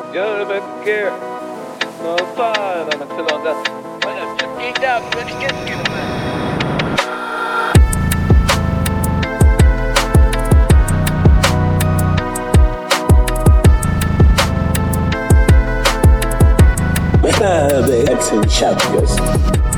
Gör mycket. Vad fan, I'm still on that. What up, just geeked out, but it's getting The X-Men champions.